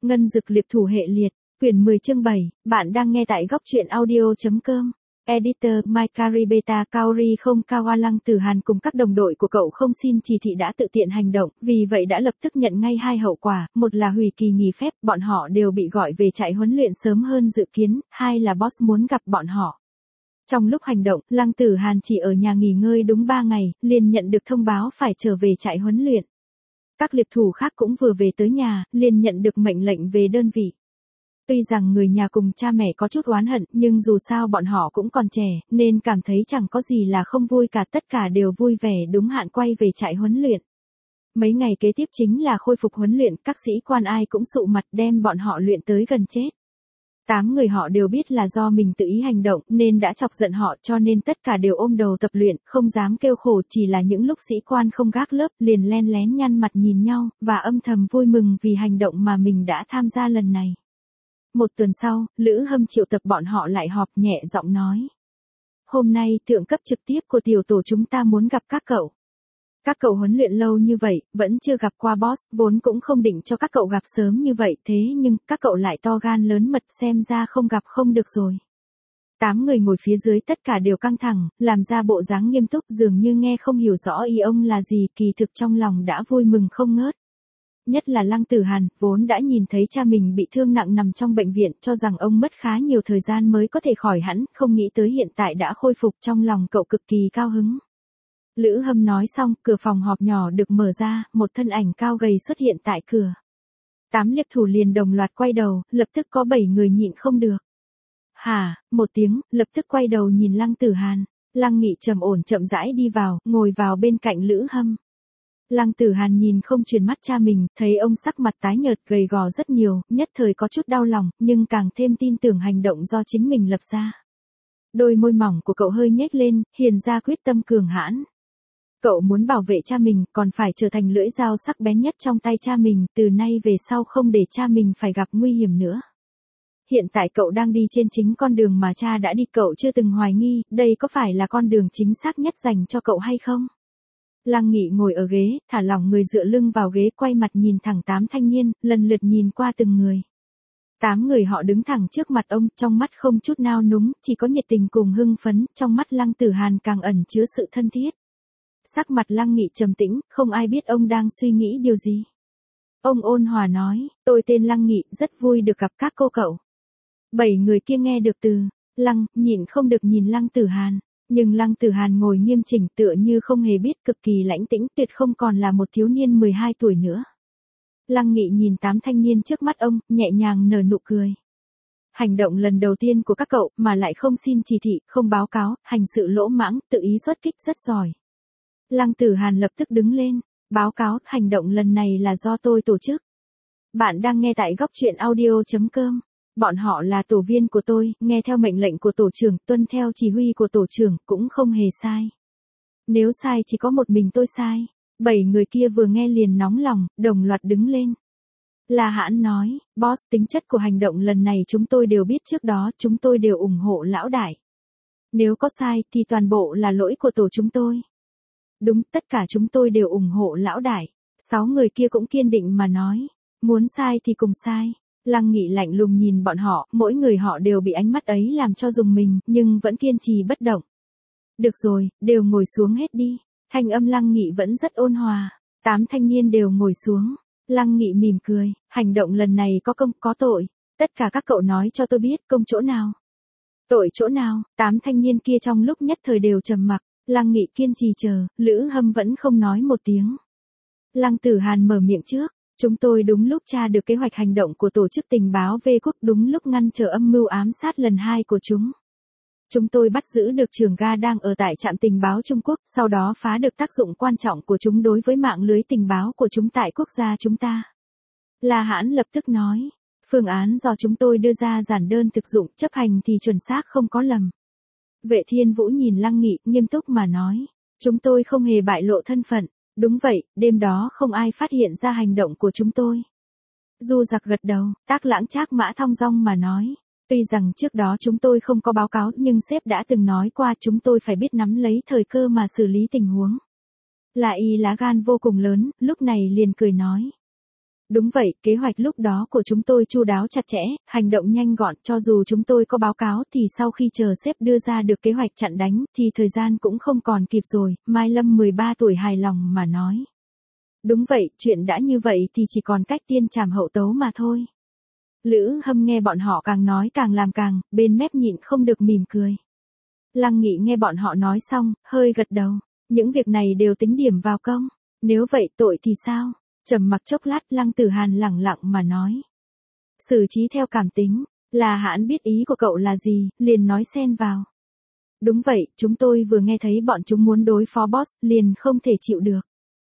Ngân Dực Liệp Thủ Hệ Liệt, quyển 10 chương 7, bạn đang nghe tại góc truyện audio.com. Editor My Caribeta Kaori không Kawa. Lăng Tử Hàn cùng các đồng đội của cậu không xin chỉ thị đã tự tiện hành động, vì vậy đã lập tức nhận ngay hai hậu quả, một là hủy kỳ nghỉ phép, bọn họ đều bị gọi về trại huấn luyện sớm hơn dự kiến, hai là boss muốn gặp bọn họ. Trong lúc hành động, Lăng Tử Hàn chỉ ở nhà nghỉ ngơi đúng 3 ngày, liền nhận được thông báo phải trở về trại huấn luyện. Các liệp thủ khác cũng vừa về tới nhà, liền nhận được mệnh lệnh về đơn vị. Tuy rằng người nhà cùng cha mẹ có chút oán hận, nhưng dù sao bọn họ cũng còn trẻ, nên cảm thấy chẳng có gì là không vui cả, tất cả đều vui vẻ đúng hạn quay về trại huấn luyện. Mấy ngày kế tiếp chính là khôi phục huấn luyện, các sĩ quan ai cũng sụ mặt đem bọn họ luyện tới gần chết. 8 người họ đều biết là do mình tự ý hành động nên đã chọc giận họ, cho nên tất cả đều ôm đầu tập luyện, không dám kêu khổ, chỉ là những lúc sĩ quan không gác lớp liền len lén nhăn mặt nhìn nhau, và âm thầm vui mừng vì hành động mà mình đã tham gia lần này. Một tuần sau, Lữ Hâm triệu tập bọn họ lại họp, nhẹ giọng nói. Hôm nay thượng cấp trực tiếp của tiểu tổ chúng ta muốn gặp các cậu. Các cậu huấn luyện lâu như vậy, vẫn chưa gặp qua boss, vốn cũng không định cho các cậu gặp sớm như vậy, thế nhưng các cậu lại to gan lớn mật, xem ra không gặp không được rồi. 8 người ngồi phía dưới tất cả đều căng thẳng, làm ra bộ dáng nghiêm túc, dường như nghe không hiểu rõ ý ông là gì, kỳ thực trong lòng đã vui mừng không ngớt. Nhất là Lăng Tử Hàn, vốn đã nhìn thấy cha mình bị thương nặng nằm trong bệnh viện, cho rằng ông mất khá nhiều thời gian mới có thể khỏi hẳn, không nghĩ tới hiện tại đã khôi phục, trong lòng cậu cực kỳ cao hứng. Lữ Hâm nói xong, cửa phòng họp nhỏ được mở ra, một thân ảnh cao gầy xuất hiện tại cửa. 8 liệp thủ liền đồng loạt quay đầu, lập tức có 7 người nhịn không được. Hả, một tiếng, lập tức quay đầu nhìn Lăng Tử Hàn. Lăng Nghị trầm ổn chậm rãi đi vào, ngồi vào bên cạnh Lữ Hâm. Lăng Tử Hàn nhìn không chuyển mắt cha mình, thấy ông sắc mặt tái nhợt, gầy gò rất nhiều, nhất thời có chút đau lòng, nhưng càng thêm tin tưởng hành động do chính mình lập ra. Đôi môi mỏng của cậu hơi nhếch lên, hiền ra quyết tâm cường hãn. Cậu muốn bảo vệ cha mình, còn phải trở thành lưỡi dao sắc bén nhất trong tay cha mình, từ nay về sau không để cha mình phải gặp nguy hiểm nữa. Hiện tại cậu đang đi trên chính con đường mà cha đã đi, cậu chưa từng hoài nghi, đây có phải là con đường chính xác nhất dành cho cậu hay không? Lăng Nghị ngồi ở ghế, thả lỏng người dựa lưng vào ghế, quay mặt nhìn thẳng 8 thanh niên, lần lượt nhìn qua từng người. 8 người họ đứng thẳng trước mặt ông, trong mắt không chút nao núng, chỉ có nhiệt tình cùng hưng phấn, trong mắt Lăng Tử Hàn càng ẩn chứa sự thân thiết. Sắc mặt Lăng Nghị trầm tĩnh, không ai biết ông đang suy nghĩ điều gì. Ông ôn hòa nói, tôi tên Lăng Nghị, rất vui được gặp các cô cậu. 7 người kia nghe được từ Lăng, nhịn không được nhìn Lăng Tử Hàn. Nhưng Lăng Tử Hàn ngồi nghiêm chỉnh, tựa như không hề biết, cực kỳ lãnh tĩnh, tuyệt không còn là một thiếu niên 12 tuổi nữa. Lăng Nghị nhìn 8 thanh niên trước mắt ông, nhẹ nhàng nở nụ cười. Hành động lần đầu tiên của các cậu, mà lại không xin chỉ thị, không báo cáo, hành sự lỗ mãng, tự ý xuất kích, rất giỏi. Lăng Tử Hàn lập tức đứng lên, báo cáo, hành động lần này là do tôi tổ chức. Bạn đang nghe tại góc truyện audio.com. Bọn họ là tổ viên của tôi, nghe theo mệnh lệnh của tổ trưởng, tuân theo chỉ huy của tổ trưởng, cũng không hề sai. Nếu sai chỉ có một mình tôi sai. 7 người kia vừa nghe liền nóng lòng, đồng loạt đứng lên. La Hãn nói, boss, tính chất của hành động lần này chúng tôi đều biết trước đó, chúng tôi đều ủng hộ lão đại. Nếu có sai thì toàn bộ là lỗi của tổ chúng tôi. Đúng, tất cả chúng tôi đều ủng hộ lão đại. 6 người kia cũng kiên định mà nói, muốn sai thì cùng sai. Lăng Nghị lạnh lùng nhìn bọn họ, mỗi người họ đều bị ánh mắt ấy làm cho rùng mình, nhưng vẫn kiên trì bất động. Được rồi, đều ngồi xuống hết đi. Thanh âm Lăng Nghị vẫn rất ôn hòa. 8 thanh niên đều ngồi xuống. Lăng Nghị mỉm cười, hành động lần này có công, có tội. Tất cả các cậu nói cho tôi biết, công chỗ nào? Tội chỗ nào? 8 thanh niên kia trong lúc nhất thời đều trầm mặc. Lăng Nghị kiên trì chờ, Lữ Hâm vẫn không nói một tiếng. Lăng Tử Hàn mở miệng trước. Chúng tôi đúng lúc tra được kế hoạch hành động của tổ chức tình báo V quốc, đúng lúc ngăn trở âm mưu ám sát lần 2 của chúng. Chúng tôi bắt giữ được trưởng ga đang ở tại trạm tình báo Trung Quốc, sau đó phá được tác dụng quan trọng của chúng đối với mạng lưới tình báo của chúng tại quốc gia chúng ta. La Hãn lập tức nói, phương án do chúng tôi đưa ra giản đơn thực dụng, chấp hành thì chuẩn xác không có lầm. Vệ Thiên Vũ nhìn Lăng Nghị, nghiêm túc mà nói, chúng tôi không hề bại lộ thân phận. Đúng vậy, đêm đó không ai phát hiện ra hành động của chúng tôi. Du Giặc gật đầu, Tác Lãng Trác Mã thong dong mà nói. Tuy rằng trước đó chúng tôi không có báo cáo, nhưng sếp đã từng nói qua chúng tôi phải biết nắm lấy thời cơ mà xử lý tình huống. Là y lá gan vô cùng lớn, lúc này liền cười nói. Đúng vậy, kế hoạch lúc đó của chúng tôi chu đáo chặt chẽ, hành động nhanh gọn, cho dù chúng tôi có báo cáo thì sau khi chờ sếp đưa ra được kế hoạch chặn đánh thì thời gian cũng không còn kịp rồi, Mai Lâm 13 tuổi hài lòng mà nói. Đúng vậy, chuyện đã như vậy thì chỉ còn cách tiên trảm hậu tấu mà thôi. Lữ Hâm nghe bọn họ càng nói càng làm càng, bên mép nhịn không được mỉm cười. Lăng Nghị nghe bọn họ nói xong, hơi gật đầu, những việc này đều tính điểm vào công, nếu vậy tội thì sao? Trầm mặc chốc lát Lăng Tử Hàn lẳng lặng mà nói. Xử trí theo cảm tính, là Hãn biết ý của cậu là gì, liền nói xen vào. Đúng vậy, chúng tôi vừa nghe thấy bọn chúng muốn đối phó boss, liền không thể chịu được.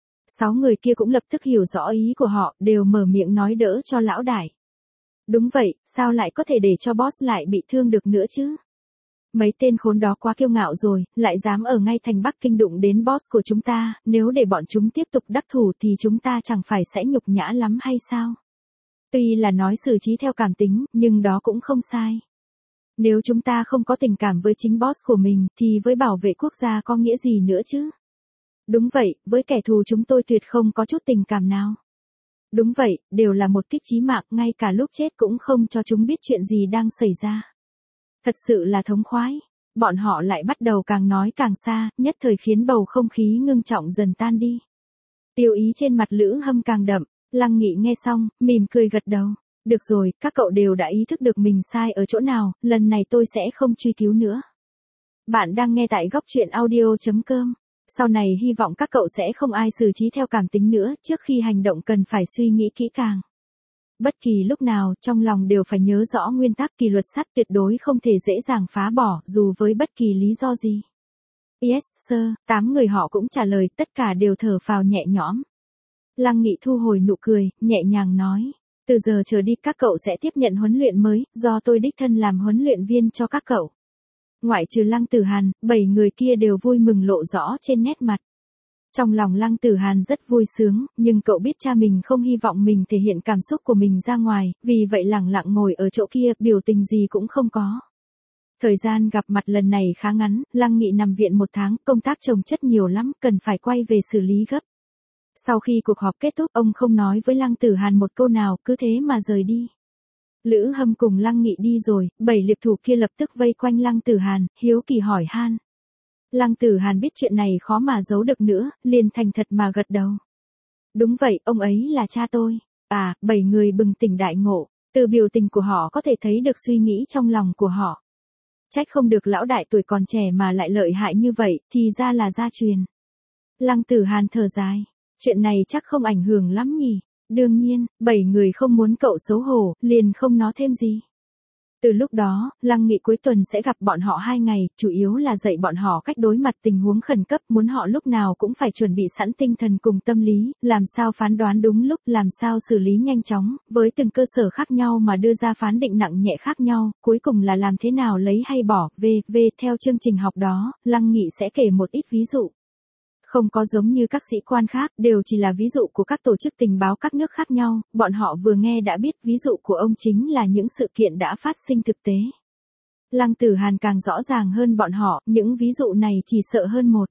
6 người kia cũng lập tức hiểu rõ ý của họ, đều mở miệng nói đỡ cho lão đại. Đúng vậy, sao lại có thể để cho boss lại bị thương được nữa chứ? Mấy tên khốn đó quá kiêu ngạo rồi, lại dám ở ngay thành Bắc Kinh đụng đến boss của chúng ta, nếu để bọn chúng tiếp tục đắc thủ thì chúng ta chẳng phải sẽ nhục nhã lắm hay sao? Tuy là nói xử trí theo cảm tính, nhưng đó cũng không sai. Nếu chúng ta không có tình cảm với chính boss của mình, thì với bảo vệ quốc gia có nghĩa gì nữa chứ? Đúng vậy, với kẻ thù chúng tôi tuyệt không có chút tình cảm nào. Đúng vậy, đều là một kích chí mạng, ngay cả lúc chết cũng không cho chúng biết chuyện gì đang xảy ra. Thật sự là thống khoái. Bọn họ lại bắt đầu càng nói càng xa, nhất thời khiến bầu không khí ngưng trọng dần tan đi. Tiêu ý trên mặt Lữ Hâm càng đậm, Lăng Nghị nghe xong, mỉm cười gật đầu. Được rồi, các cậu đều đã ý thức được mình sai ở chỗ nào, lần này tôi sẽ không truy cứu nữa. Bạn đang nghe tại góc truyện audio.com. Sau này hy vọng các cậu sẽ không ai xử trí theo cảm tính nữa, trước khi hành động cần phải suy nghĩ kỹ càng. Bất kỳ lúc nào, trong lòng đều phải nhớ rõ nguyên tắc kỷ luật sắt tuyệt đối không thể dễ dàng phá bỏ, dù với bất kỳ lý do gì. Yes, sir, 8 người họ cũng trả lời, tất cả đều thở phào nhẹ nhõm. Lăng Nghị thu hồi nụ cười, nhẹ nhàng nói. Từ giờ trở đi các cậu sẽ tiếp nhận huấn luyện mới, do tôi đích thân làm huấn luyện viên cho các cậu. Ngoại trừ Lăng Tử Hàn, 7 người kia đều vui mừng lộ rõ trên nét mặt. Trong lòng Lăng Tử Hàn rất vui sướng, nhưng cậu biết cha mình không hy vọng mình thể hiện cảm xúc của mình ra ngoài, vì vậy lẳng lặng ngồi ở chỗ kia, biểu tình gì cũng không có. Thời gian gặp mặt lần này khá ngắn, Lăng Nghị nằm viện 1 tháng, công tác chồng chất nhiều lắm, cần phải quay về xử lý gấp. Sau khi cuộc họp kết thúc, ông không nói với Lăng Tử Hàn một câu nào, cứ thế mà rời đi. Lữ Hâm cùng Lăng Nghị đi rồi, 7 liệp thủ kia lập tức vây quanh Lăng Tử Hàn, hiếu kỳ hỏi han. Lăng Tử Hàn biết chuyện này khó mà giấu được nữa, liền thành thật mà gật đầu. Đúng vậy, ông ấy là cha tôi. 7 người bừng tỉnh đại ngộ, từ biểu tình của họ có thể thấy được suy nghĩ trong lòng của họ. Trách không được lão đại tuổi còn trẻ mà lại lợi hại như vậy, thì ra là gia truyền. Lăng Tử Hàn thở dài, chuyện này chắc không ảnh hưởng lắm nhỉ. Đương nhiên, 7 người không muốn cậu xấu hổ, liền không nói thêm gì. Từ lúc đó, Lăng Nghị cuối tuần sẽ gặp bọn họ 2 ngày, chủ yếu là dạy bọn họ cách đối mặt tình huống khẩn cấp, muốn họ lúc nào cũng phải chuẩn bị sẵn tinh thần cùng tâm lý, làm sao phán đoán đúng lúc, làm sao xử lý nhanh chóng, với từng cơ sở khác nhau mà đưa ra phán định nặng nhẹ khác nhau, cuối cùng là làm thế nào lấy hay bỏ, theo chương trình học đó, Lăng Nghị sẽ kể một ít ví dụ. Không có giống như các sĩ quan khác, đều chỉ là ví dụ của các tổ chức tình báo các nước khác nhau, bọn họ vừa nghe đã biết ví dụ của ông chính là những sự kiện đã phát sinh thực tế. Lăng Tử Hàn càng rõ ràng hơn bọn họ, những ví dụ này chỉ sợ hơn 1.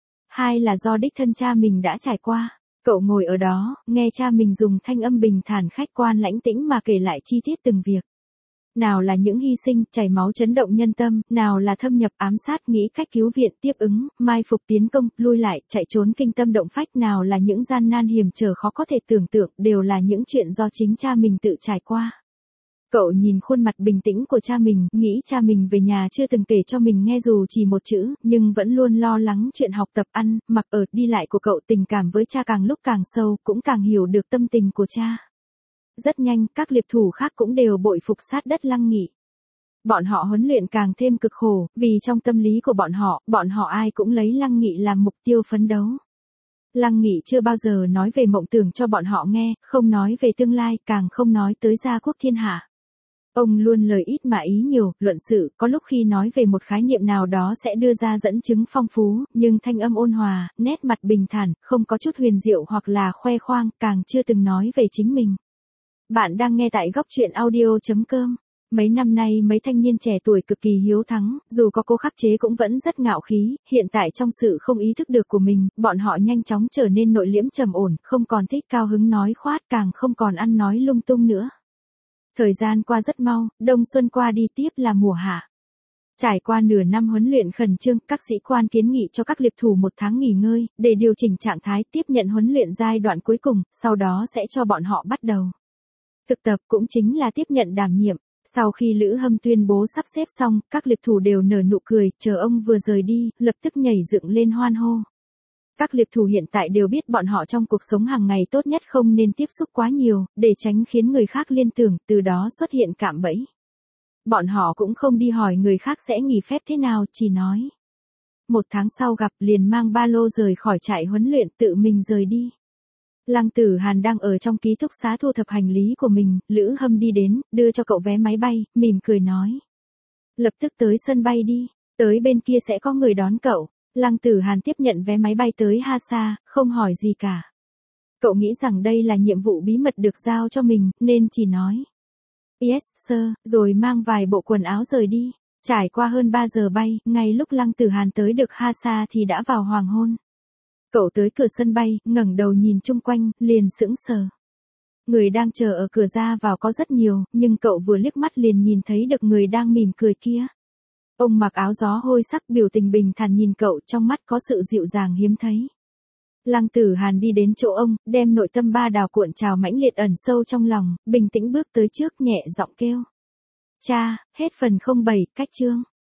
2 là do đích thân cha mình đã trải qua. Cậu ngồi ở đó, nghe cha mình dùng thanh âm bình thản khách quan lãnh tĩnh mà kể lại chi tiết từng việc. Nào là những hy sinh, chảy máu chấn động nhân tâm, nào là thâm nhập ám sát, nghĩ cách cứu viện, tiếp ứng, mai phục tiến công, lui lại, chạy trốn kinh tâm động phách, nào là những gian nan hiểm trở khó có thể tưởng tượng, đều là những chuyện do chính cha mình tự trải qua. Cậu nhìn khuôn mặt bình tĩnh của cha mình, nghĩ cha mình về nhà chưa từng kể cho mình nghe dù chỉ một chữ, nhưng vẫn luôn lo lắng chuyện học tập ăn, mặc ở, đi lại của cậu. Tình cảm với cha càng lúc càng sâu, cũng càng hiểu được tâm tình của cha. Rất nhanh, các liệp thủ khác cũng đều bội phục sát đất Lăng Nghị. Bọn họ huấn luyện càng thêm cực khổ, vì trong tâm lý của bọn họ ai cũng lấy Lăng Nghị làm mục tiêu phấn đấu. Lăng Nghị chưa bao giờ nói về mộng tưởng cho bọn họ nghe, không nói về tương lai, càng không nói tới gia quốc thiên hạ. Ông luôn lời ít mà ý nhiều, luận sự, có lúc khi nói về một khái niệm nào đó sẽ đưa ra dẫn chứng phong phú, nhưng thanh âm ôn hòa, nét mặt bình thản, không có chút huyền diệu hoặc là khoe khoang, càng chưa từng nói về chính mình. Bạn đang nghe tại góc truyện audio.com. Mấy năm nay mấy thanh niên trẻ tuổi cực kỳ hiếu thắng, dù có cố khắc chế cũng vẫn rất ngạo khí, hiện tại trong sự không ý thức được của mình, bọn họ nhanh chóng trở nên nội liễm trầm ổn, không còn thích cao hứng nói khoát, càng không còn ăn nói lung tung nữa. Thời gian qua rất mau, đông xuân qua đi tiếp là mùa hạ. Trải qua nửa năm huấn luyện khẩn trương, các sĩ quan kiến nghị cho các liệp thủ 1 tháng nghỉ ngơi, để điều chỉnh trạng thái tiếp nhận huấn luyện giai đoạn cuối cùng, sau đó sẽ cho bọn họ bắt đầu thực tập, cũng chính là tiếp nhận đảm nhiệm. Sau khi Lữ Hâm tuyên bố sắp xếp xong, các liệp thủ đều nở nụ cười, chờ ông vừa rời đi, lập tức nhảy dựng lên hoan hô. Các liệp thủ hiện tại đều biết bọn họ trong cuộc sống hàng ngày tốt nhất không nên tiếp xúc quá nhiều, để tránh khiến người khác liên tưởng, từ đó xuất hiện cạm bẫy. Bọn họ cũng không đi hỏi người khác sẽ nghỉ phép thế nào, chỉ nói. 1 tháng sau gặp, liền mang ba lô rời khỏi trại huấn luyện, tự mình rời đi. Lăng Tử Hàn đang ở trong ký túc xá thu thập hành lý của mình, Lữ Hâm đi đến, đưa cho cậu vé máy bay, mỉm cười nói. Lập tức tới sân bay đi, tới bên kia sẽ có người đón cậu. Lăng Tử Hàn tiếp nhận vé máy bay tới Hasa, không hỏi gì cả. Cậu nghĩ rằng đây là nhiệm vụ bí mật được giao cho mình, nên chỉ nói. Yes, sir, rồi mang vài bộ quần áo rời đi. Trải qua hơn 3 giờ bay, ngay lúc Lăng Tử Hàn tới được Hasa thì đã vào hoàng hôn. Cậu tới cửa sân bay, ngẩng đầu nhìn chung quanh, liền sững sờ. Người đang chờ ở cửa ra vào có rất nhiều, nhưng cậu vừa liếc mắt liền nhìn thấy được người đang mỉm cười kia. Ông mặc áo gió hôi sắc, biểu tình bình thản nhìn cậu, trong mắt có sự dịu dàng hiếm thấy. Lăng Tử Hàn đi đến chỗ ông, đem nội tâm ba đào cuộn trào mãnh liệt ẩn sâu trong lòng, bình tĩnh bước tới trước, nhẹ giọng kêu. Cha, hết phần 07, cách chương.